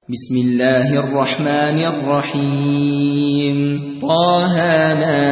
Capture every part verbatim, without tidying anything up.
بسم الله الرحمن الرحيم طه ما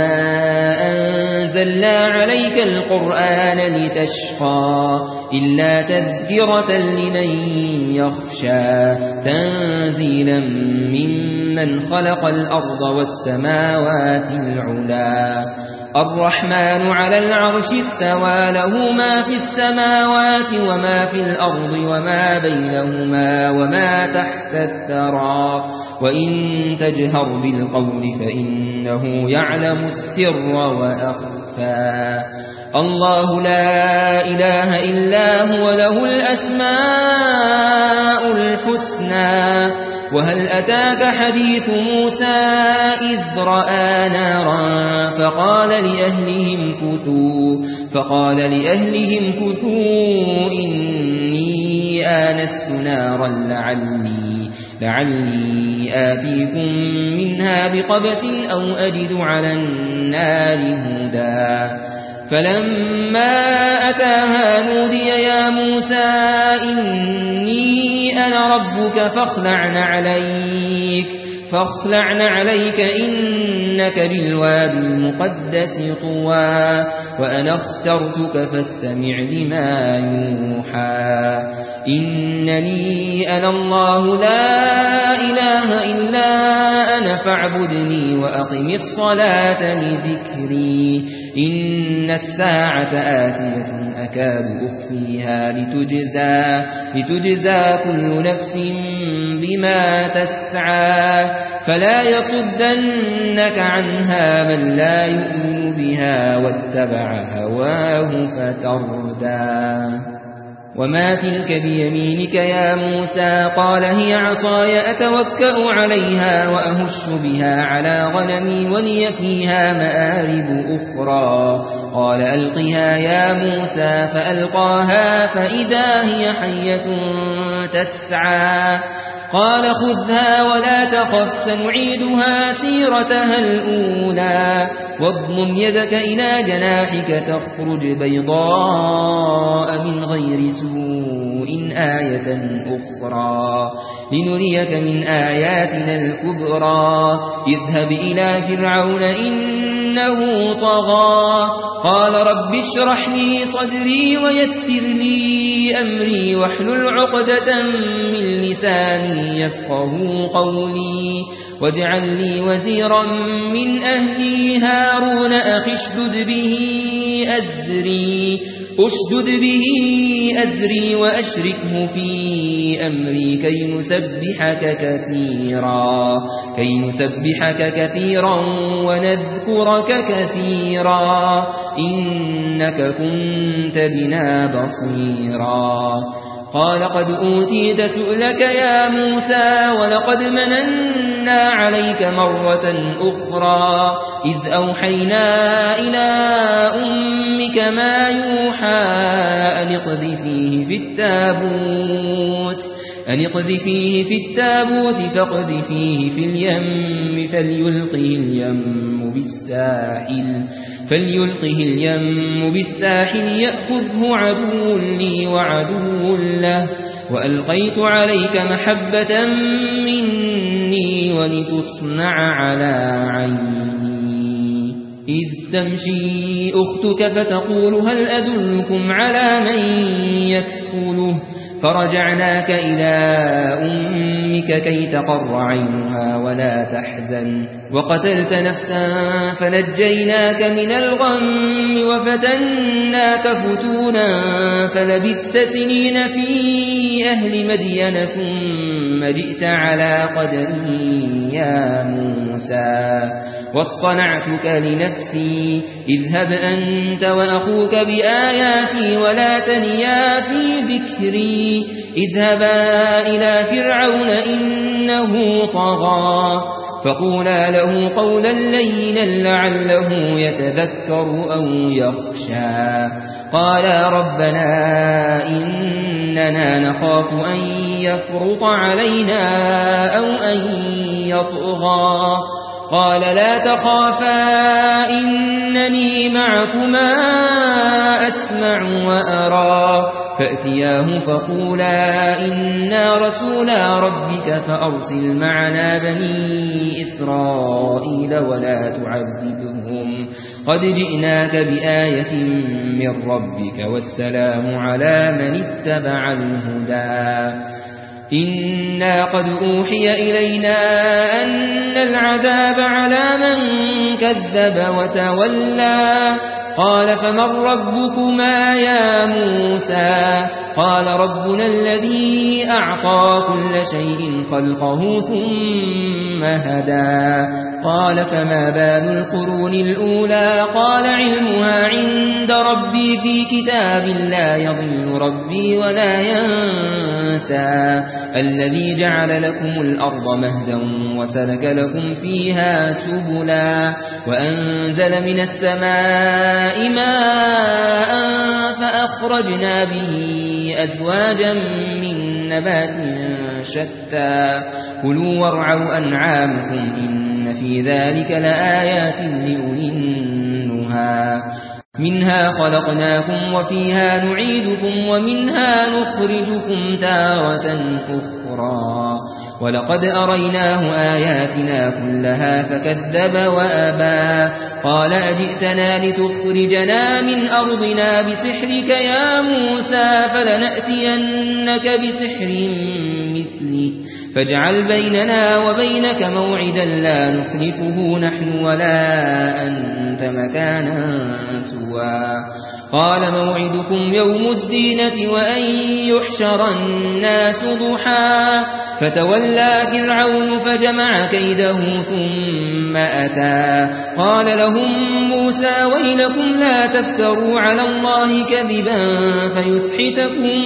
أنزلنا عليك القرآن لتشقى إلا تذكرة لمن يخشى تنزيلا ممن خلق الأرض والسماوات العلا الرحمن على العرش استوى له ما في السماوات وما في الأرض وما بينهما وما تحت الثرى وإن تجهر بالقول فإنه يعلم السر وأخفى الله لا إله إلا هو له الأسماء الحسنى وهل أتاك حديث موسى إذ رأى نارا فقال لأهلهم كثوا فقال لأهلهم كثوا إني آنست نارا لعلي لعلي آتيكم منها بقبس أو أجد على النار هدى فلما أتاها نودي يا موسى إني أنا ربك فاخلع عليك فاخلع عليك إنك بالوادي المقدس طوى وأنا اخترتك فاستمع لما يوحى إنني أنا الله لا إله إلا أنا فاعبدني وأقم الصلاة لذكري إن الساعة آتية أكاد أخفيها لتجزى, لتجزى كل نفس بما تسعى فلا يصدنك عنها من لا يؤمن بها واتبع هواه فتردى وما تلك بيمينك يا موسى قال هي عصاي أتوكأ عليها وأهش بها على غنمي ولي فيها مآرب أخرى قال ألقها يا موسى فألقاها فإذا هي حية تسعى قال خذها ولا تخف سنعيدها سيرتها الأولى واضمم يدك إلى جناحك تخرج بيضاء من غير سوء آية أخرى لنريك من آياتنا الكبرى اذهب إلى فرعون إنه طغى قال رب اشرح لي صدري ويسر لي أمري واحلل عقدة من لساني يفقه قولي واجعل لي وزيرا من أهلي هارون أخي اشدد به أزري أشدد به أزري وأشركه في أمري كي نسبحك كثيرا كي نسبحك كثيرا ونذكرك كثيرا إنك كنت بنا بصيرا قال قد أوتيت سؤلك يا موسى ولقد مننا عليك مرة أخرى إذ أوحينا إلى أمك ما يوحى أن اقذفيه في التابوت أن اقذفيه في التابوت فاقذفيه في اليم فليلقه اليم بالساحل فليلقه اليم بالساحل يأخذه عدو لي وعدو له وألقيت عليك محبة مني ولتصنع على عيني إذ تمشي أختك فتقول هل أدلكم على من يكفله فرجعناك إلى أمك كي تقر عينها ولا تحزن وقتلت نفسا فنجيناك من الغم وفتناك فتونا فلبثت سنين في أهل مدين ثم جئت على قدري يا موسى واصطنعتك لنفسي اذهب أنت وأخوك بآياتي ولا تنيا في ذكري اذهبا إلى فرعون إنه طغى فقولا له قولا لينا لعله يتذكر أو يخشى قالا ربنا إننا نخاف أن يفرط علينا أو أن يطغى قال لا تخافا إنني معكما أسمع وأرى فأتياه فقولا إنا رسولا ربك فأرسل معنا بني إسرائيل ولا تعذبهم قد جئناك بآية من ربك والسلام على من اتبع الهدى إنا قد أوحي إلينا أن العذاب على من كذب وتولى قال فمن ربكما يا موسى قال ربنا الذي أعطى كل شيء خلقه ثم هدى قال فما بال القرون الأولى قال علمها عند ربي في كتاب لا يضل ربي ولا ينسى الذي جعل لكم الأرض مهدا وسلك لكم فيها سبلا وأنزل من السماء ماء فأخرجنا به أزواجا من نبات شتى كلوا وارعوا أنعامكم إن في ذلك لآيات لأولي النهى منها خلقناكم وفيها نعيدكم ومنها نخرجكم تارة أخرى ولقد أريناه آياتنا كلها فكذب وأبى قال أجئتنا لتخرجنا من أرضنا بسحرك يا موسى فلنأتينك بسحر مثله فاجعل بيننا وبينك موعدا لا نخلفه نحن ولا أنت مكانا سوى قال موعدكم يوم الزينة وأن يحشر الناس ضحى فتولى فرعون فجمع كيده ثم أتى قال لهم موسى ويلكم لا تفتروا على الله كذبا فيسحتكم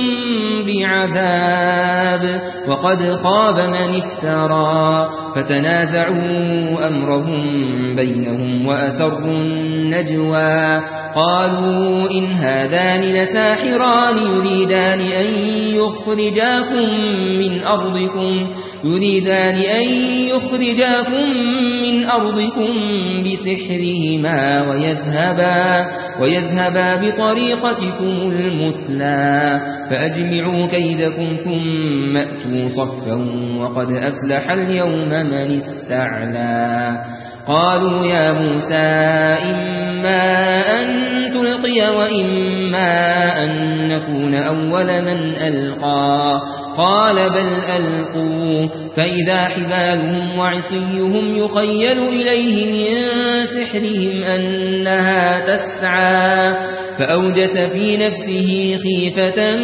بعذاب وقد خاب من افترى فتنازعوا أمرهم بينهم وأسروا النجوى قالوا إن هذان لساحران يريدان أن يخرجاكم من أرضكم يريدان أن يخرجاكم من أرضكم بسحرهما ويذهبا ويذهبا بطريقتكم المثلى فأجمعوا كيدكم ثم أتوا صفا وقد أفلح اليوم من استعلى قالوا يا موسى إما أن تلقي وإما أن نكون أول من ألقى قال بل ألقوا فإذا حبالهم وعصيهم يخيل إليه من سحرهم أنها تسعى فأوجس في نفسه خيفة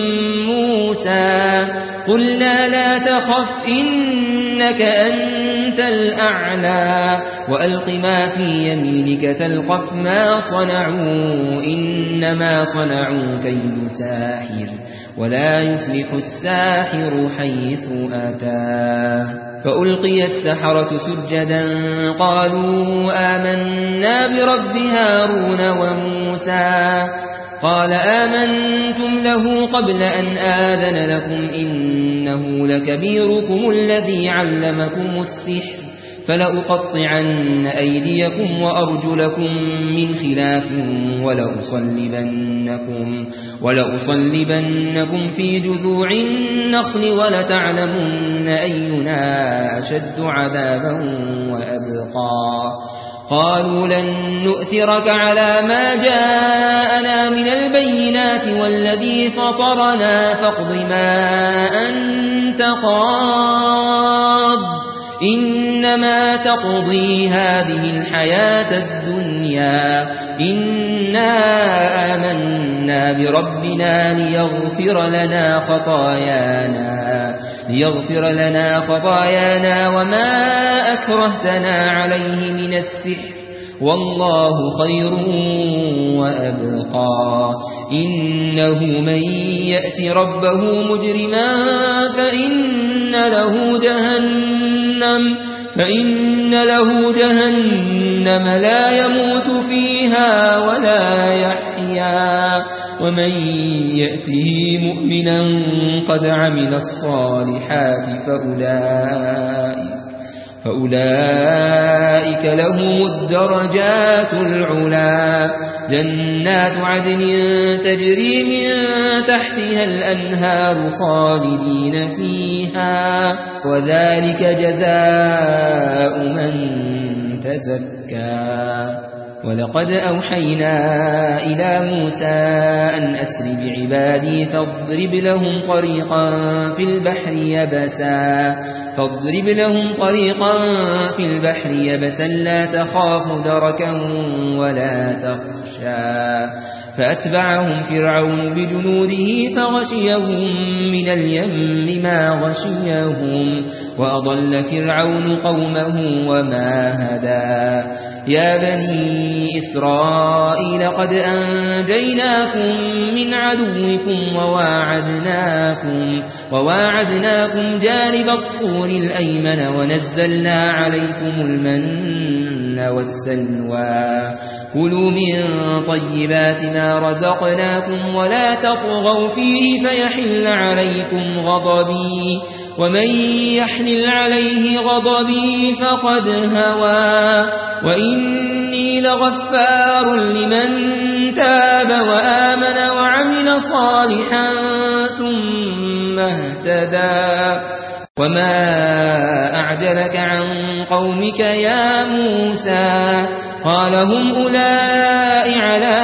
موسى قلنا لا تخف إنك أنت الأعلى وألق ما في يمينك تلقف ما صنعوا إنما صنعوا كيد ساحر ولا يفلح الساحر حيث أتى فألقي السحرة سجدا قالوا آمنا برب هارون وموسى قال آمنتم له قبل أن آذن لكم إنه لكبيركم الذي علمكم السحر فلأقطعن أيديكم وأرجلكم من خلاف ولأصلبنكم, ولأصلبنكم في جذوع النخل ولتعلمن أينا أشد عذابا وأبقى قالوا لن نؤثرك على ما جاءنا من البينات والذي فطرنا فاقض ما أنت قاض إنما تقضي هذه الحياة الدنيا إنا آمنا بربنا ليغفر لنا خطايانا ليغفر لنا خطايانا وما أكرهتنا عليه من السحر والله خير وأبقى إنه من يأتي ربه مجرما فإن له جهنم فإن له جهنم لا يموت فيها ولا يحيا ومن يأته مؤمنا قد عمل الصالحات فأولئك فأولئك لهم الدرجات العلا جنات عدن تجري من تحتها الأنهار خالدين فيها وذلك جزاء من تزكى ولقد أوحينا إلى موسى أن أسر بعبادي فاضرب لهم طريقا في البحر يبسا فاضرب لهم طريقا في البحر يبسا لا تخاف دركا ولا تخشى فأتبعهم فرعون بجنوده فغشيهم من اليم ما غشيهم وأضل فرعون قومه وما هدى يا بني إسرائيل قد أنجيناكم من عدوكم وواعدناكم, وواعدناكم جانب الطور الأيمن ونزلنا عليكم المن والسلوى كلوا من طيبات ما رزقناكم ولا تطغوا فيه فيحل عليكم غضبي ومن يحلل عليه غضبي فقد هوى وإني لغفار لمن تاب وآمن وعمل صالحا ثم اهتدى وما أعجلك عن قومك يا موسى قال هم أولئك على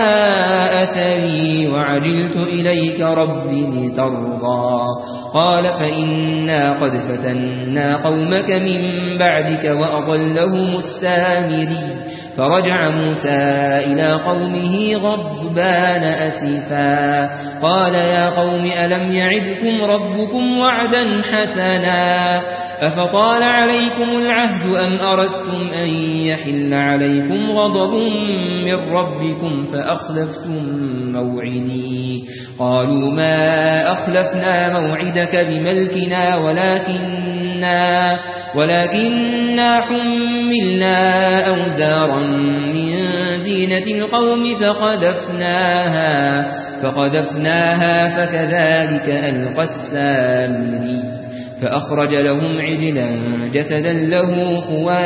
أثري وعجلت إليك رب لترضى قال فإنا قد فتنا قومك من بعدك وأضلهم السامري فرجع موسى إلى قومه غضبان أسفا قال يا قوم ألم يعدكم ربكم وعدا حسنا أفطال عليكم العهد أم أردتم أن يحل عليكم غضب من ربكم فأخلفتم موعدي قالوا ما أخلفنا موعدك بملكنا ولكننا, ولكننا حملنا أوزارا من زينة القوم فقذفناها, فقذفناها فكذلك ألقى السامري فأخرج لهم عجلا جسدا له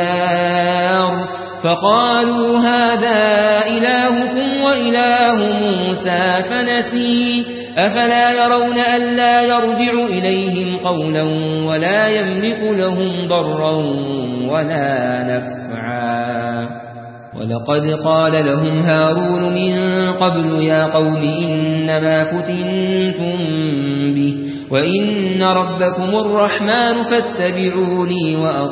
خوار فقالوا هذا إلهكم وإله موسى فنسي أفلا يرون ألا يرجع إليهم قولا ولا يملك لهم ضرا ولا نفعا ولقد قال لهم هارون من قبل يا قوم إنما فتنتم به وإن ربكم الرحمن فاتبعوني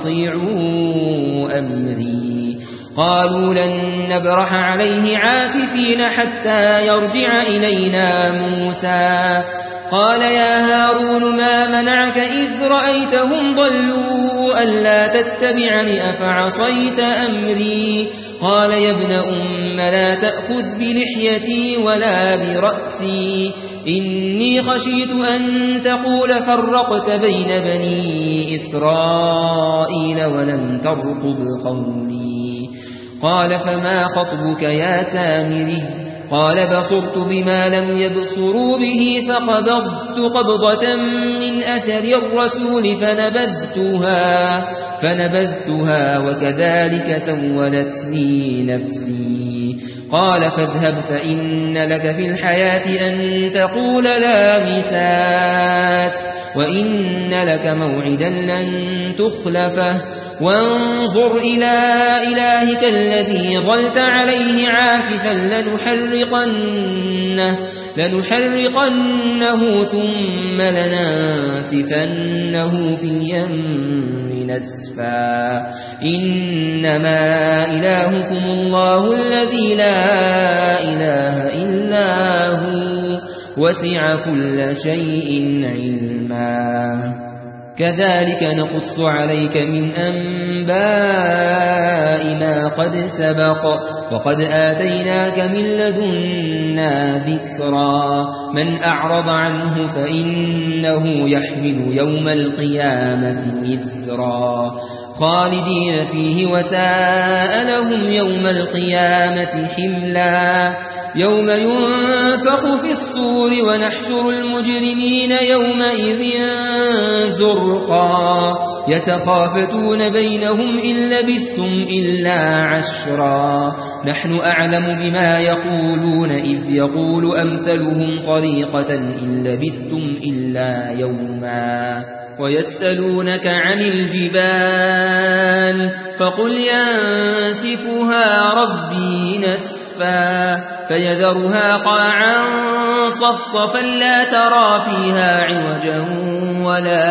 وأطيعوا أمري قالوا لن نبرح عليه عاكفين حتى يرجع إلينا موسى قال يا هارون ما منعك إذ رأيتهم ضلوا ألا تتبعني أفعصيت أمري قال يا ابن أم لا تأخذ بلحيتي ولا برأسي إني خشيت أن تقول فرقت بين بني إسرائيل ولم ترقب قولي قال فما خطبك يا سامري قال بصرت بما لم يبصروا به فقبضت قبضة من أثر الرسول فنبذتها, فنبذتها وكذلك سولت لي نفسي قال فاذهب فإن لك في الحياة أن تقول لا مساس وإن لك موعدا لن تخلفه وانظر إلى إلهك الذي ظلت عليه عاكفا لنحرقنه, لنحرقنه ثم لننسفنه في اليم نسفا إنما إلهكم الله الذي لا إله إلا هو وسع كل شيء علما كذلك نقص عليك من أنباء ما قد سبق وقد آتيناك من لدنا ذكرا من أعرض عنه فإنه يحمل يوم القيامة وزرا خالدين فيه وساء لهم يوم القيامة حملا يوم ينفخ في الصور ونحشر المجرمين يومئذ زرقا يتخافتون بينهم إن لبثتم إلا عشرا نحن أعلم بما يقولون إذ يقول أمثلهم طريقة إن لبثتم إلا يوما ويسألونك عن الجبال فقل ينسفها ربي نسفا فيذرها قاعا صفصفا لا ترى فيها عوجا ولا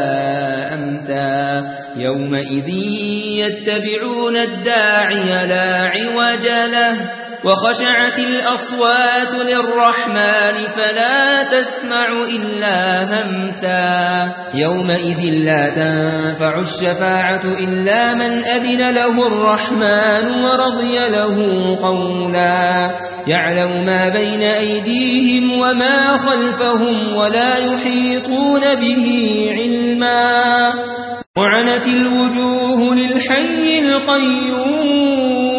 أمتا يومئذ يتبعون الداعي لا عوج له وخشعت الأصوات للرحمن فلا تسمع إلا همسا يومئذ لا تنفع الشفاعة إلا من أذن له الرحمن ورضي له قولا يعلم ما بين أيديهم وما خلفهم ولا يحيطون به علما وعنت الوجوه للحي القيوم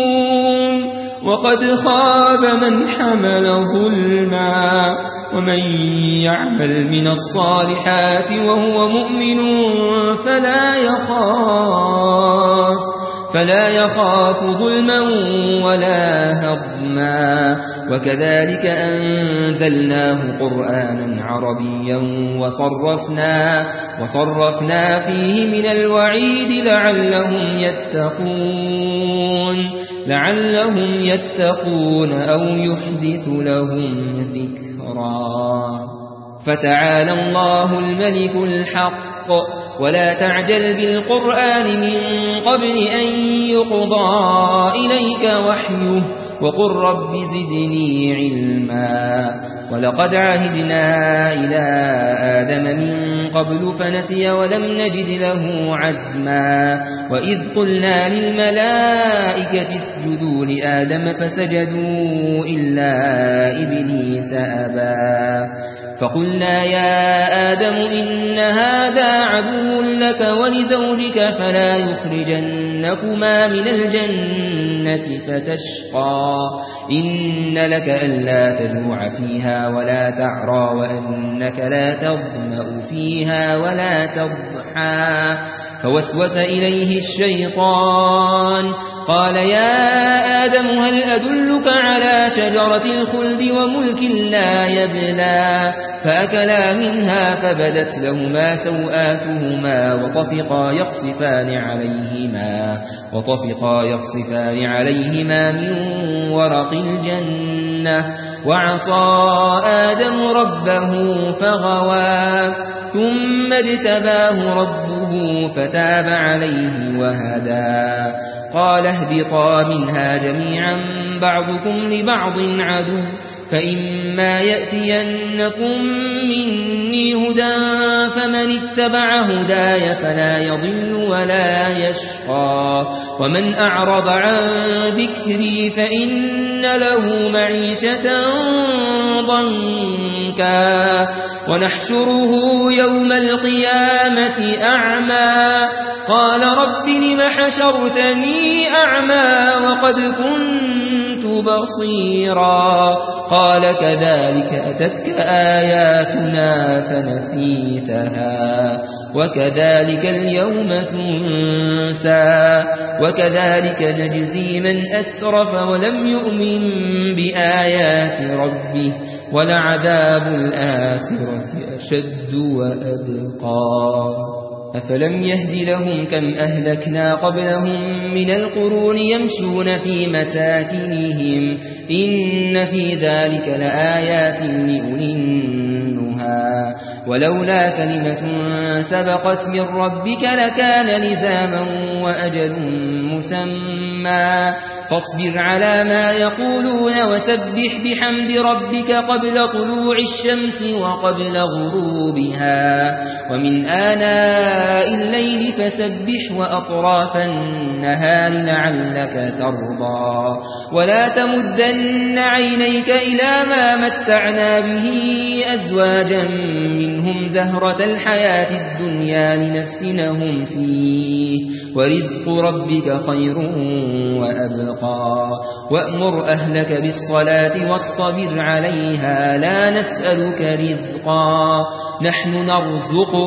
وقد خاب من حمل ظلما ومن يعمل من الصالحات وهو مؤمن فلا يخاف فلا يخاف ظلما ولا هضما وكذلك أنزلناه قرآنا عربيا وصرفنا وصرفنا فيه من الوعيد لعلهم يتقون لعلهم يتقون أو يحدث لهم ذكرا فتعالى الله الملك الحق ولا تعجل بالقرآن من قبل أن يقضى إليك وحيه وقل رب زدني علما ولقد عهدنا إلى آدم من قبل فنسي ولم نجد له عزما وإذ قلنا للملائكة اسجدوا لآدم فسجدوا إلا إبليس أبى فقلنا يا آدم إن هذا عدو لك ولزوجك فلا يخرجنكما من الجنة فتشقى إن لك ألا تجوع فيها ولا تعرى وأنك لا تظمأ فيها ولا تضحى فوسوس إليه الشيطان قال يا آدم هل أدلك على شجرة الخلد وملك لا يبلى فأكلا منها فبدت لهما سوآتهما وطفقا يخصفان عليهما وطفقا يخصفان عليهما من ورق الجنة وعصى آدم ربه فغوى ثم اجتباه ربه فتاب عليه وهدى قال اهبطا منها جميعا بعضكم لبعض عدو فإما يأتينكم مني هدى فمن اتبع هداي فلا يضل ولا يشقى ومن أعرض عن ذكري فإن له معيشة ضنكا ونحشره يوم القيامة أعمى قال رب لم حشرتني أعمى وقد كنت بصيرا قال كذلك أتتك آياتنا فنسيتها وكذلك اليوم تنسى وكذلك نجزي من أسرف ولم يؤمن بآيات ربه ولعذاب الآخرة أشد وأبقى أفلم يهد لهم كم أهلكنا قبلهم من القرون يمشون في مساكنهم إن في ذلك لآيات لأولي النهى ولولا كلمة سبقت من ربك لكان لزاما وأجل مسمى فاصبر على ما يقولون وسبح بحمد ربك قبل طلوع الشمس وقبل غروبها ومن آناء الليل فسبح وأطراف النهار لعلك ترضى ولا تمدن عينيك إلى ما متعنا به أزواجا منهم زهرة الحياة الدنيا لنفتنهم فيه ورزق ربك خير وأبقى وأمر أهلك بالصلاة واصطبر عليها لا نسألك رزقا نحن نرزقك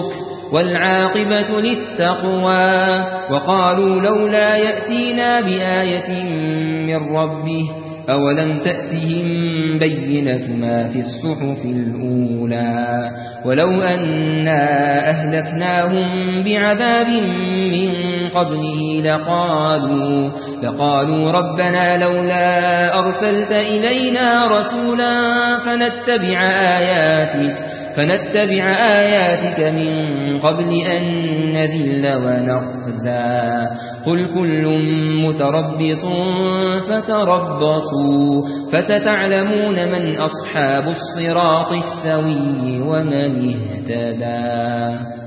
والعاقبة للتقوى وقالوا لولا يأتينا بآية من ربه أولم تأتهم بينة ما في الصحف الأولى ولو أنا أهلكناهم بعذاب من قبله لقالوا, لقالوا ربنا لولا أرسلت إلينا رسولا فنتبع آياتك فنتبع آياتك من قبل أن نذل ونخزى قل كل متربص فتربصوا فستعلمون من أصحاب الصراط السوي ومن اهتدى.